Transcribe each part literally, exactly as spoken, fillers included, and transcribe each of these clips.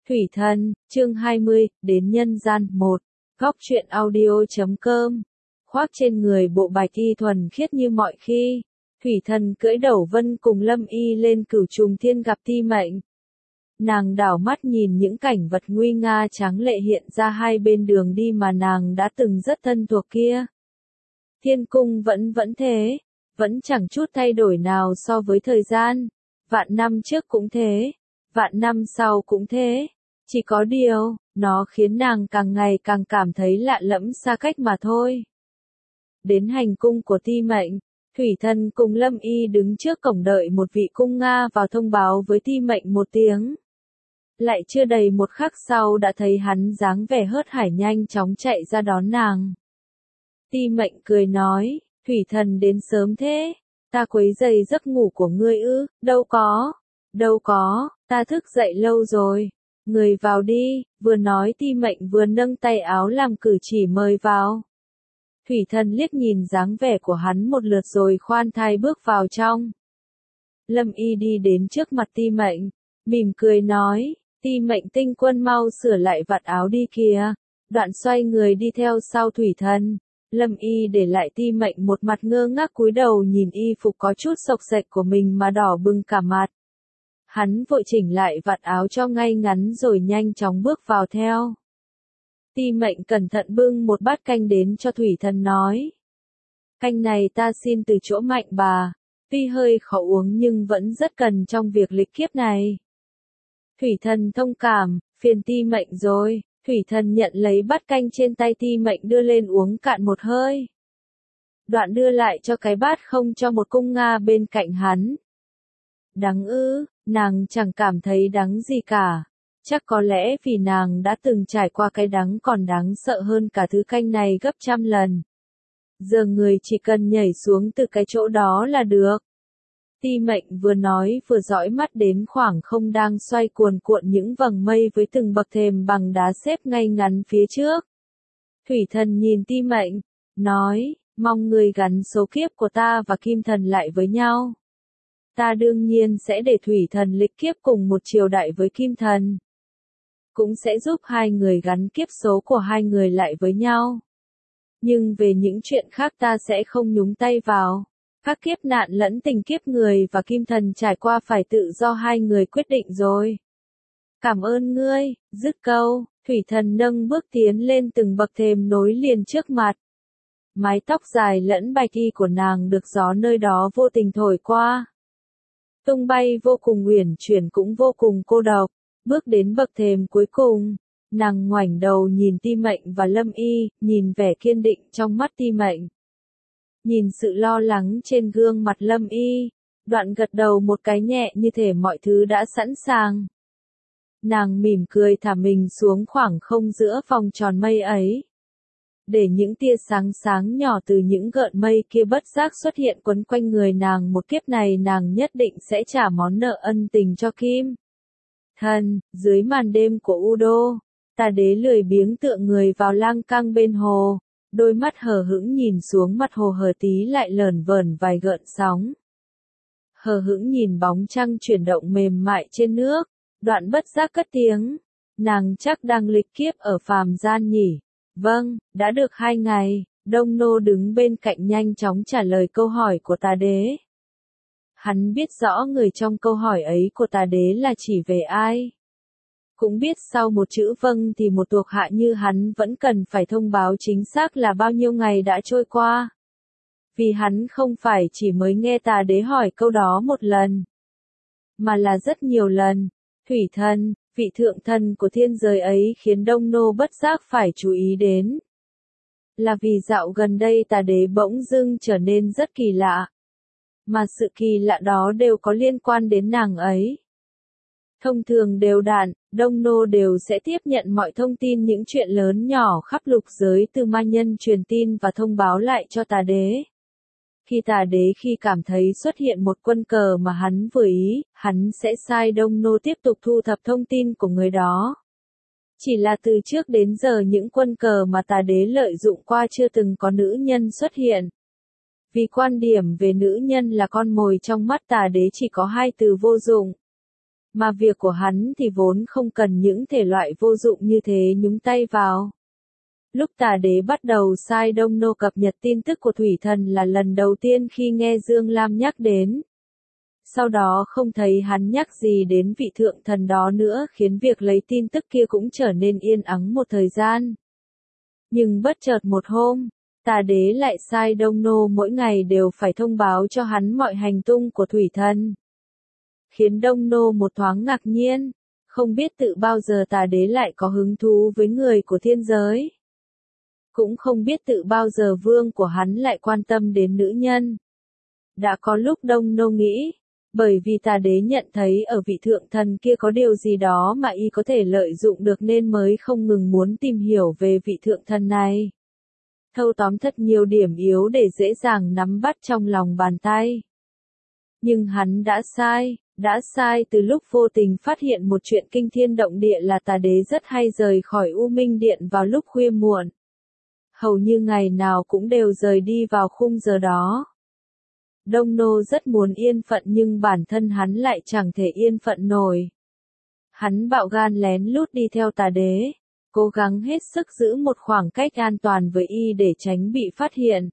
Thủy Thần, chương hai mươi, đến nhân gian, một. Góc truyện audio.com. Khoác trên người bộ bạch y thuần khiết như mọi khi. Thủy Thần cưỡi Đẩu Vân cùng Lâm Y lên Cửu Trùng Thiên gặp Ti Mệnh. Nàng đảo mắt nhìn những cảnh vật nguy nga tráng lệ hiện ra hai bên đường đi mà nàng đã từng rất thân thuộc kia. Thiên cung vẫn vẫn thế, vẫn chẳng chút thay đổi nào so với thời gian. Vạn năm trước cũng thế, vạn năm sau cũng thế. Chỉ có điều, nó khiến nàng càng ngày càng cảm thấy lạ lẫm xa cách mà thôi. Đến hành cung của Ti Mệnh, Thủy Thần cùng Lâm Y đứng trước cổng đợi một vị cung Nga vào thông báo với Ti Mệnh một tiếng. Lại chưa đầy một khắc sau đã thấy hắn dáng vẻ hớt hải nhanh chóng chạy ra đón nàng. Ti Mệnh cười nói, Thủy Thần đến sớm thế, ta quấy rầy giấc ngủ của ngươi ư? Đâu có, đâu có, ta thức dậy lâu rồi. Người vào đi, vừa nói Ti Mệnh vừa nâng tay áo làm cử chỉ mời vào. Thủy Thần liếc nhìn dáng vẻ của hắn một lượt rồi khoan thai bước vào trong. Lâm Y đi đến trước mặt Ti Mệnh, mỉm cười nói, Ti Mệnh tinh quân mau sửa lại vạt áo đi kìa. Đoạn xoay người đi theo sau Thủy Thần. Lâm Y để lại Ti Mệnh một mặt ngơ ngác cúi đầu nhìn y phục có chút xộc xệch của mình mà đỏ bừng cả mặt. Hắn vội chỉnh lại vạt áo cho ngay ngắn rồi nhanh chóng bước vào theo. Ti Mệnh cẩn thận bưng một bát canh đến cho Thủy Thần nói. Canh này ta xin từ chỗ Mạnh bà, tuy hơi khó uống nhưng vẫn rất cần trong việc lịch kiếp này. Thủy Thần thông cảm, phiền Ti Mệnh rồi. Thủy Thần nhận lấy bát canh trên tay Ti Mệnh đưa lên uống cạn một hơi. Đoạn đưa lại cho cái bát không cho một cung Nga bên cạnh hắn. Đắng ư, nàng chẳng cảm thấy đắng gì cả. Chắc có lẽ vì nàng đã từng trải qua cái đắng còn đáng sợ hơn cả thứ canh này gấp trăm lần. Giờ người chỉ cần nhảy xuống từ cái chỗ đó là được. Ti Mệnh vừa nói vừa dõi mắt đến khoảng không đang xoay cuồn cuộn những vầng mây với từng bậc thềm bằng đá xếp ngay ngắn phía trước. Thủy Thần nhìn Ti Mệnh, nói, mong người gắn số kiếp của ta và Kim Thần lại với nhau. Ta đương nhiên sẽ để Thủy Thần lịch kiếp cùng một triều đại với Kim Thần. Cũng sẽ giúp hai người gắn kiếp số của hai người lại với nhau. Nhưng về những chuyện khác ta sẽ không nhúng tay vào. Các kiếp nạn lẫn tình kiếp người và Kim Thần trải qua phải tự do hai người quyết định rồi. Cảm ơn ngươi, dứt câu, Thủy Thần nâng bước tiến lên từng bậc thềm nối liền trước mặt. Mái tóc dài lẫn bạch y của nàng được gió nơi đó vô tình thổi qua. Tung bay vô cùng uyển chuyển cũng vô cùng cô độc. Bước đến bậc thềm cuối cùng, nàng ngoảnh đầu nhìn Ti Mệnh và Lâm Y, nhìn vẻ kiên định trong mắt Ti Mệnh. Nhìn sự lo lắng trên gương mặt Lâm Y, đoạn gật đầu một cái nhẹ như thể mọi thứ đã sẵn sàng. Nàng mỉm cười thả mình xuống khoảng không giữa vòng tròn mây ấy. Để những tia sáng sáng nhỏ từ những gợn mây kia bất giác xuất hiện quấn quanh người nàng một kiếp này nàng nhất định sẽ trả món nợ ân tình cho Kim Thần. Dưới màn đêm của U Đô, Tà Đế lười biếng tựa người vào lang cang bên hồ. Đôi mắt hờ hững nhìn xuống mặt hồ hờ tí lại lởn vởn vài gợn sóng. Hờ hững nhìn bóng trăng chuyển động mềm mại trên nước, đoạn bất giác cất tiếng. Nàng chắc đang lịch kiếp ở phàm gian nhỉ? Vâng, đã được hai ngày. Đông Nô đứng bên cạnh nhanh chóng trả lời câu hỏi của Tà Đế. Hắn biết rõ người trong câu hỏi ấy của Tà Đế là chỉ về ai. Cũng biết sau một chữ vâng thì một thuộc hạ như hắn vẫn cần phải thông báo chính xác là bao nhiêu ngày đã trôi qua. Vì hắn không phải chỉ mới nghe Tà Đế hỏi câu đó một lần, mà là rất nhiều lần. Thủy Thần, vị thượng thần của thiên giới ấy khiến Đông Nô bất giác phải chú ý đến. Là vì dạo gần đây Tà Đế bỗng dưng trở nên rất kỳ lạ. Mà sự kỳ lạ đó đều có liên quan đến nàng ấy. Thông thường đều đặn, Đông Nô đều sẽ tiếp nhận mọi thông tin những chuyện lớn nhỏ khắp lục giới từ ma nhân truyền tin và thông báo lại cho Tà Đế. Khi Tà Đế khi cảm thấy xuất hiện một quân cờ mà hắn vừa ý, hắn sẽ sai Đông Nô tiếp tục thu thập thông tin của người đó. Chỉ là từ trước đến giờ những quân cờ mà Tà Đế lợi dụng qua chưa từng có nữ nhân xuất hiện. Vì quan điểm về nữ nhân là con mồi trong mắt Tà Đế chỉ có hai từ vô dụng. Mà việc của hắn thì vốn không cần những thể loại vô dụng như thế nhúng tay vào. Lúc tà đế bắt đầu sai Đông Nô cập nhật tin tức của thủy thần là lần đầu tiên khi nghe Dương Lam nhắc đến. Sau đó không thấy hắn nhắc gì đến vị thượng thần đó nữa, khiến việc lấy tin tức kia cũng trở nên yên ắng một thời gian. Nhưng bất chợt một hôm, tà đế lại sai Đông Nô mỗi ngày đều phải thông báo cho hắn mọi hành tung của thủy thần. Khiến Đông Nô một thoáng ngạc nhiên, không biết tự bao giờ tà đế lại có hứng thú với người của thiên giới. Cũng không biết tự bao giờ vương của hắn lại quan tâm đến nữ nhân. Đã có lúc Đông Nô nghĩ, bởi vì tà đế nhận thấy ở vị thượng thần kia có điều gì đó mà y có thể lợi dụng được nên mới không ngừng muốn tìm hiểu về vị thượng thần này. Thâu tóm thật nhiều điểm yếu để dễ dàng nắm bắt trong lòng bàn tay. Nhưng hắn đã sai, đã sai từ lúc vô tình phát hiện một chuyện kinh thiên động địa là tà đế rất hay rời khỏi U Minh Điện vào lúc khuya muộn. Hầu như ngày nào cũng đều rời đi vào khung giờ đó. Đông Nô rất muốn yên phận nhưng bản thân hắn lại chẳng thể yên phận nổi. Hắn bạo gan lén lút đi theo tà đế, cố gắng hết sức giữ một khoảng cách an toàn với y để tránh bị phát hiện.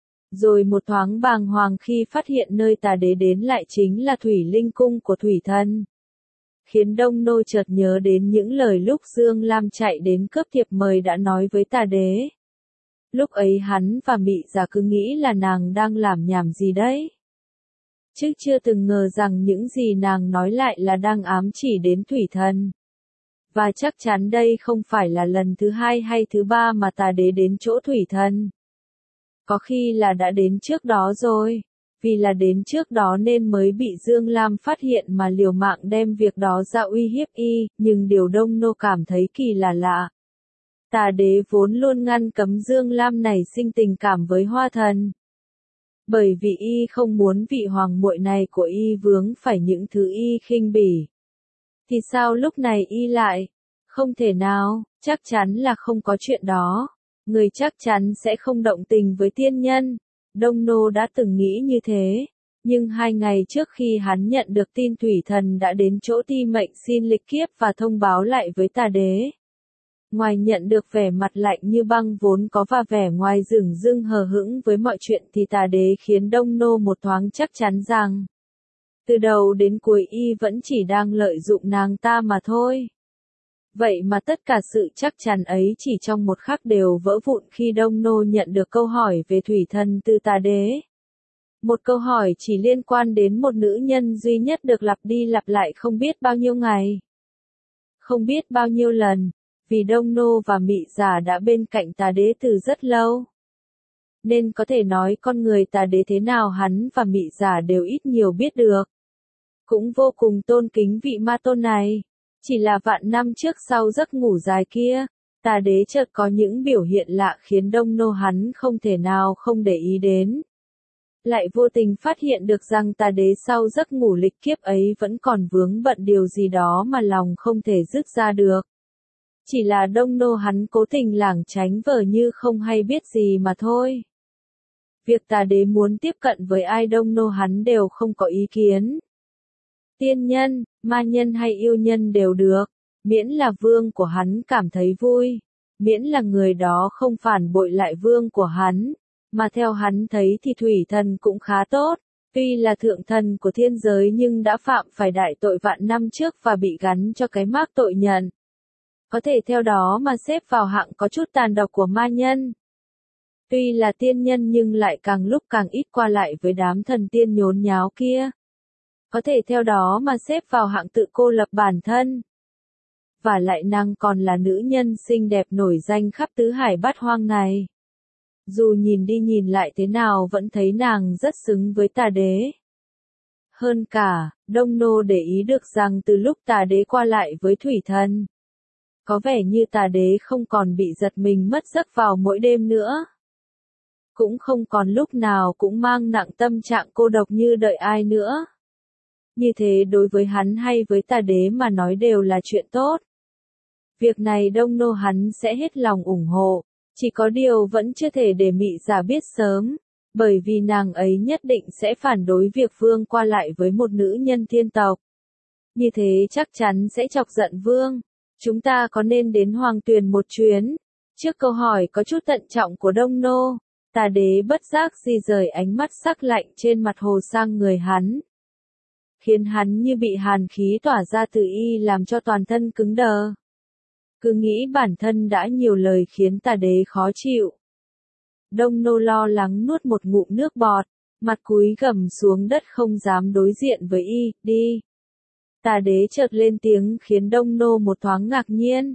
Rồi một thoáng bàng hoàng khi phát hiện nơi tà đế đến lại chính là Thủy Linh Cung của thủy thần. Khiến Đông Nô chợt nhớ đến những lời lúc Dương Lam chạy đến cướp thiệp mời đã nói với tà đế. Lúc ấy hắn và Mị Giả cứ nghĩ là nàng đang làm nhảm gì đấy. Chứ chưa từng ngờ rằng những gì nàng nói lại là đang ám chỉ đến thủy thần. Và chắc chắn đây không phải là lần thứ hai hay thứ ba mà tà đế đến chỗ thủy thần. Có khi là đã đến trước đó rồi. Vì là đến trước đó nên mới bị Dương Lam phát hiện mà liều mạng đem việc đó ra uy hiếp y, nhưng điều Đông Nô cảm thấy kỳ lạ lạ. Tà đế vốn luôn ngăn cấm Dương Lam này sinh tình cảm với Hoa Thần. Bởi vì y không muốn vị hoàng muội này của y vướng phải những thứ y khinh bỉ. Thì sao lúc này y lại? Không thể nào, chắc chắn là không có chuyện đó. Người chắc chắn sẽ không động tình với tiên nhân. Đông Nô đã từng nghĩ như thế. Nhưng hai ngày trước khi hắn nhận được tin thủy thần đã đến chỗ Ti Mệnh xin lịch kiếp và thông báo lại với tà đế. Ngoài nhận được vẻ mặt lạnh như băng vốn có và vẻ ngoài dửng dưng hờ hững với mọi chuyện thì tà đế khiến Đông Nô một thoáng chắc chắn rằng từ đầu đến cuối y vẫn chỉ đang lợi dụng nàng ta mà thôi. Vậy mà tất cả sự chắc chắn ấy chỉ trong một khắc đều vỡ vụn khi Đông Nô nhận được câu hỏi về thủy thần từ tà đế. Một câu hỏi chỉ liên quan đến một nữ nhân duy nhất được lặp đi lặp lại không biết bao nhiêu ngày. Không biết bao nhiêu lần. Vì Đông Nô và Mị Giả đã bên cạnh tà đế từ rất lâu. Nên có thể nói con người tà đế thế nào hắn và Mị Giả đều ít nhiều biết được. Cũng vô cùng tôn kính vị ma tôn này. Chỉ là vạn năm trước sau giấc ngủ dài kia, tà đế chợt có những biểu hiện lạ khiến Đông Nô hắn không thể nào không để ý đến. Lại vô tình phát hiện được rằng tà đế sau giấc ngủ lịch kiếp ấy vẫn còn vướng bận điều gì đó mà lòng không thể dứt ra được. Chỉ là Đông Nô hắn cố tình lảng tránh vờ như không hay biết gì mà thôi. Việc tà đế muốn tiếp cận với ai Đông Nô hắn đều không có ý kiến. Tiên nhân, ma nhân hay yêu nhân đều được, miễn là vương của hắn cảm thấy vui, miễn là người đó không phản bội lại vương của hắn, mà theo hắn thấy thì thủy thần cũng khá tốt, tuy là thượng thần của thiên giới nhưng đã phạm phải đại tội vạn năm trước và bị gắn cho cái mác tội nhận. Có thể theo đó mà xếp vào hạng có chút tàn độc của ma nhân. Tuy là tiên nhân nhưng lại càng lúc càng ít qua lại với đám thần tiên nhốn nháo kia. Có thể theo đó mà xếp vào hạng tự cô lập bản thân. Và lại nàng còn là nữ nhân xinh đẹp nổi danh khắp tứ hải bát hoang này. Dù nhìn đi nhìn lại thế nào vẫn thấy nàng rất xứng với tà đế. Hơn cả, Đông Nô để ý được rằng từ lúc tà đế qua lại với thủy thần, có vẻ như tà đế không còn bị giật mình mất giấc vào mỗi đêm nữa. Cũng không còn lúc nào cũng mang nặng tâm trạng cô độc như đợi ai nữa. Như thế đối với hắn hay với tà đế mà nói đều là chuyện tốt. Việc này Đông Nô hắn sẽ hết lòng ủng hộ, chỉ có điều vẫn chưa thể để Mị Giả biết sớm, bởi vì nàng ấy nhất định sẽ phản đối việc vương qua lại với một nữ nhân thiên tộc. như thế chắc chắn sẽ chọc giận vương. Chúng ta có nên đến Hoàng Tuyền một chuyến? Trước câu hỏi có chút thận trọng của Đông Nô, Tà Đế bất giác di rời ánh mắt sắc lạnh trên mặt hồ sang người hắn, khiến hắn như bị hàn khí tỏa ra từ y làm cho toàn thân cứng đờ. Cứ nghĩ bản thân đã nhiều lời khiến Tà Đế khó chịu. Đông Nô lo lắng nuốt một ngụm nước bọt, mặt cúi gằm xuống đất không dám đối diện với y, đi. Tà Đế chợt lên tiếng khiến Đông Nô một thoáng ngạc nhiên.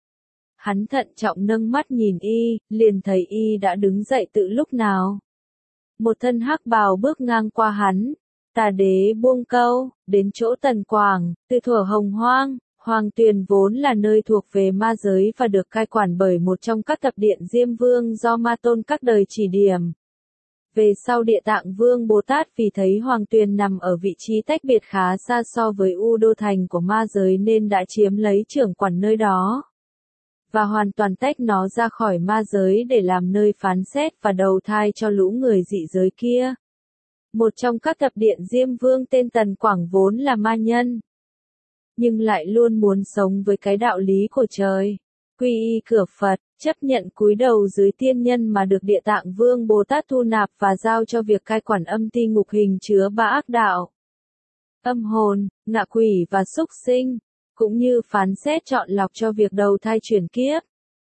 Hắn thận trọng nâng mắt nhìn y, liền thấy y đã đứng dậy từ lúc nào. Một thân hắc bào bước ngang qua hắn, Tà Đế buông câu, đến chỗ Tần Quảng, từ thuở Hồng Hoang, Hoàng Tuyền vốn là nơi thuộc về ma giới và được cai quản bởi một trong các thập điện Diêm Vương do Ma Tôn các đời chỉ điểm. Về sau Địa Tạng Vương Bồ Tát vì thấy Hoàng Tuyền nằm ở vị trí tách biệt khá xa so với U Đô Thành của ma giới nên đã chiếm lấy trưởng quản nơi đó, và hoàn toàn tách nó ra khỏi ma giới để làm nơi phán xét và đầu thai cho lũ người dị giới kia. Một trong các thập điện Diêm Vương tên Tần Quảng vốn là ma nhân, nhưng lại luôn muốn sống với cái đạo lý của trời, quy y cửa Phật, chấp nhận cúi đầu dưới tiên nhân mà được Địa Tạng Vương Bồ Tát thu nạp và giao cho việc cai quản âm ti ngục hình chứa ba ác đạo, âm hồn, ngạ quỷ và súc sinh, cũng như phán xét chọn lọc cho việc đầu thai chuyển kiếp.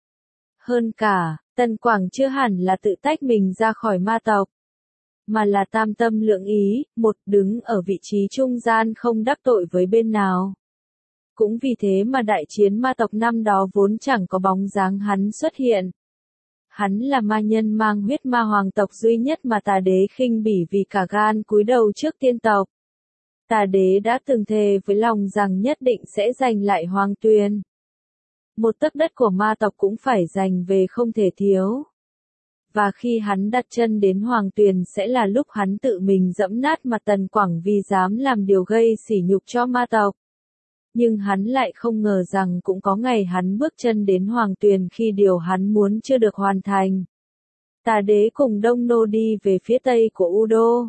Hơn cả, Tần Quảng chưa hẳn là tự tách mình ra khỏi ma tộc, mà là tam tâm lượng ý, một đứng ở vị trí trung gian không đắc tội với bên nào. Cũng vì thế mà đại chiến ma tộc năm đó vốn chẳng có bóng dáng hắn xuất hiện. Hắn là ma nhân mang huyết ma hoàng tộc duy nhất mà Tà Đế khinh bỉ vì cả gan cúi đầu trước tiên tộc. Tà Đế đã từng thề với lòng rằng nhất định sẽ giành lại Hoàng Tuyền. Một tấc đất của ma tộc cũng phải giành về không thể thiếu. Và khi hắn đặt chân đến Hoàng Tuyền sẽ là lúc hắn tự mình dẫm nát mặt Tần Quảng vì dám làm điều gây sỉ nhục cho ma tộc. Nhưng hắn lại không ngờ rằng cũng có ngày hắn bước chân đến Hoàng Tuyền khi điều hắn muốn chưa được hoàn thành. Tà Đế cùng Đông Nô đi về phía tây của U Đô.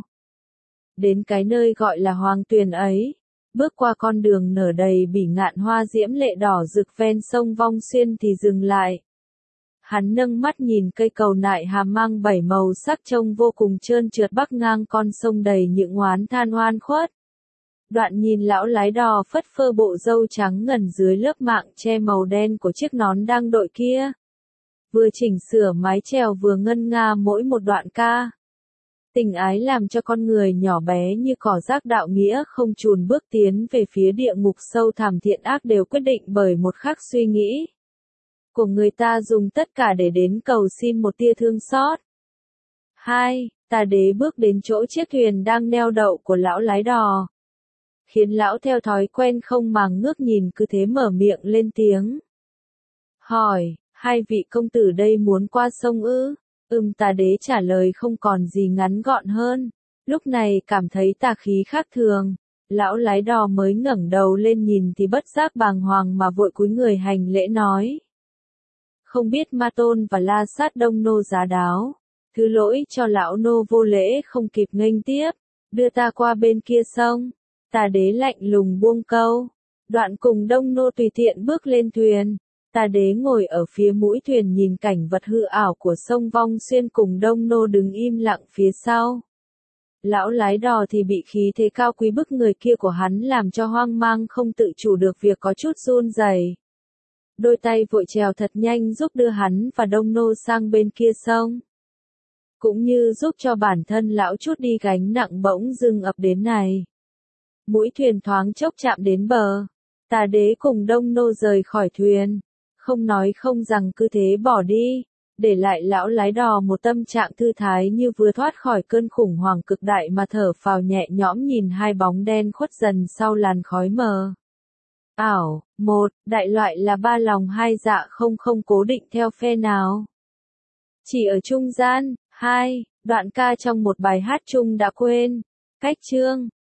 Đến cái nơi gọi là Hoàng Tuyền ấy, bước qua con đường nở đầy bỉ ngạn hoa diễm lệ đỏ rực ven sông Vong Xuyên thì dừng lại. Hắn nâng mắt nhìn cây cầu nại hà mang bảy màu sắc trông vô cùng trơn trượt bắc ngang con sông đầy những oán than oan khuất. Đoạn nhìn lão lái đò phất phơ bộ râu trắng ngần dưới lớp mạng che màu đen của chiếc nón đang đội kia. Vừa chỉnh sửa mái chèo vừa ngân nga mỗi một đoạn ca. Tình ái làm cho con người nhỏ bé như cỏ rác đạo nghĩa không chùn bước tiến về phía địa ngục sâu thẳm thiện ác đều quyết định bởi một khắc suy nghĩ của người ta dùng tất cả để đến cầu xin một tia thương xót. Hai, Tà Đế bước đến chỗ chiếc thuyền đang neo đậu của lão lái đò, khiến lão theo thói quen không màng ngước nhìn cứ thế mở miệng lên tiếng. Hỏi, hai vị công tử đây muốn qua sông ư? Ừm, Tà Đế trả lời không còn gì ngắn gọn hơn. Lúc này cảm thấy tà khí khác thường, lão lái đò mới ngẩng đầu lên nhìn thì bất giác bàng hoàng mà vội cúi người hành lễ nói. Không biết Ma Tôn và La Sát Đông Nô giá đáo, thứ lỗi cho lão nô vô lễ không kịp nghênh tiếp, đưa ta qua bên kia sông. Tà Đế lạnh lùng buông câu, đoạn cùng Đông Nô tùy tiện bước lên thuyền. Tà Đế ngồi ở phía mũi thuyền nhìn cảnh vật hư ảo của sông Vong Xuyên cùng Đông Nô đứng im lặng phía sau. Lão lái đò thì bị khí thế cao quý bức người kia của hắn làm cho hoang mang không tự chủ được việc có chút run rẩy. Đôi tay vội trèo thật nhanh giúp đưa hắn và Đông Nô sang bên kia sông. Cũng như giúp cho bản thân lão chút đi gánh nặng bỗng dưng ập đến này. Mũi thuyền thoáng chốc chạm đến bờ. Tà Đế cùng Đông Nô rời khỏi thuyền. Không nói không rằng cứ thế bỏ đi, để lại lão lái đò một tâm trạng thư thái như vừa thoát khỏi cơn khủng hoảng cực đại mà thở phào nhẹ nhõm nhìn hai bóng đen khuất dần sau làn khói mờ. Ảo, một, đại loại là ba lòng hai dạ không không cố định theo phe nào. Chỉ ở trung gian, hai, đoạn ca trong một bài hát chung đã quên. Cách chương